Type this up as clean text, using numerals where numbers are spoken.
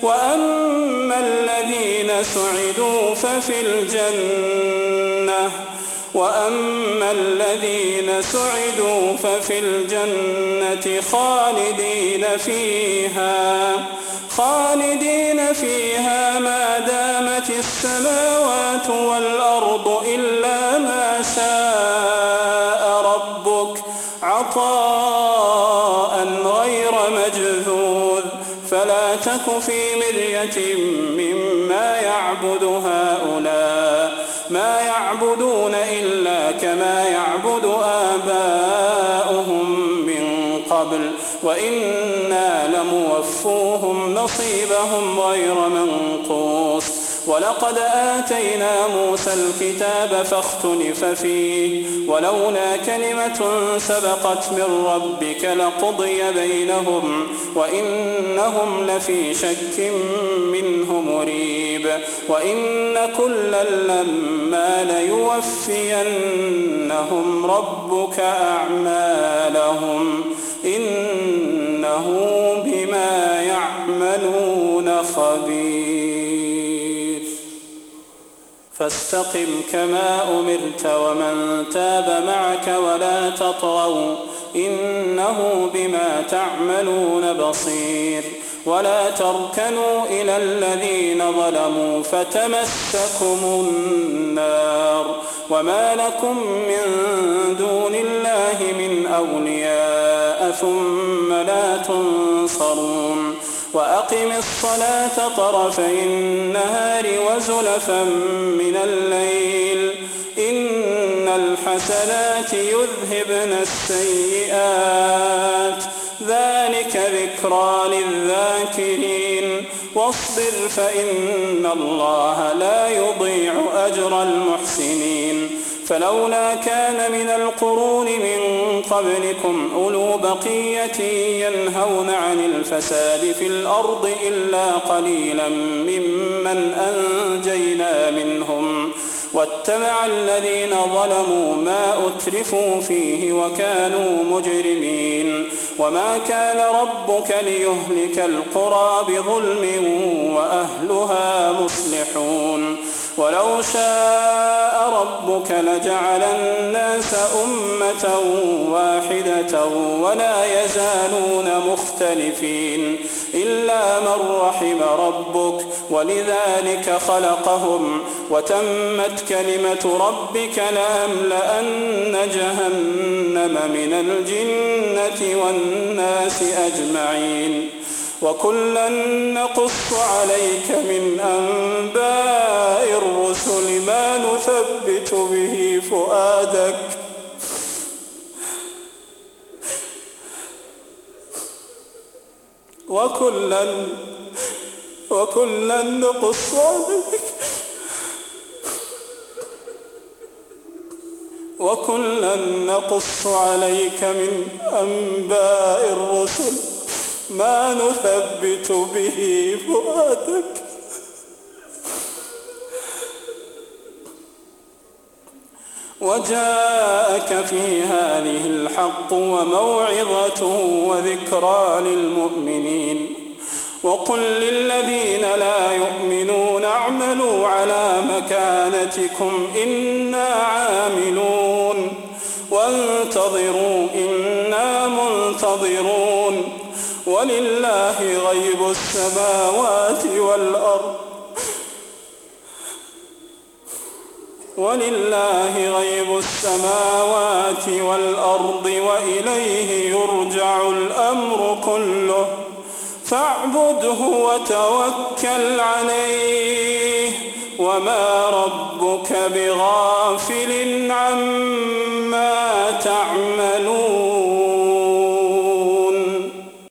وأما الذين سعدوا ففي الجنة خالدين فيها ما دامت السماوات والأرض إلا ما شاء ربك عطاء غير مجذوذ فلا تك في مرية مما يعبد هؤلاء ما يعبدون إلا كما يعبد آباؤهم من قبل وإنا لموفوهم نصيبهم غير منقوص ولقد آتينا موسى الكتاب فاختلف فيه ولولا كلمة سبقت من ربك لقضي بينهم وإنهم لفي شك منه مريب وإن كلا لما ليوفينهم ربك أعمالهم إنه بما يعملون خبير فاستقم كما أمرت ومن تاب معك ولا تطغوا إنه بما تعملون بصير ولا تركنوا إلى الذين ظلموا فتمسكم النار وما لكم من دون الله من أولياء ثم لا تنصرون وأقم الصلاة طرفي النهار وزلفا من الليل إن الحسنات يذهبن السيئات ذلك ذكرى للذاكرين واصبر فإن الله لا يضيع أجر المحسنين فلولا كان من القرون من قبلكم أولو بقية ينهون عن الفساد في الأرض إلا قليلا ممن أنجينا منهم واتبع الذين ظلموا ما أترفوا فيه وكانوا مجرمين وما كان ربك ليهلك القرى بظلم وأهلها مصلحون ولو شاء ربك لجعل الناس أمة واحدة ولا يزالون مختلفين إلا من رحم ربك ولذلك خلقهم وتمت كلمة ربك لأملأن جهنم من الجنة والناس أجمعين وكلا نقص عليك من أنباء الرسل ما نثبت به فؤادك وكلا نقص عليك وكلا نقص عليك من أنباء الرسل ما نثبت به فؤادك وجاءك في هذه الحق وموعظة وذكرى للمؤمنين وقل للذين لا يؤمنون اعملوا على مكانتكم إنا عاملون وانتظروا إنا منتظرون ولله غيب السماوات والأرض وإليه يرجع الأمر كله فاعبده وتوكل عليه وما ربك بغافل عما تعملون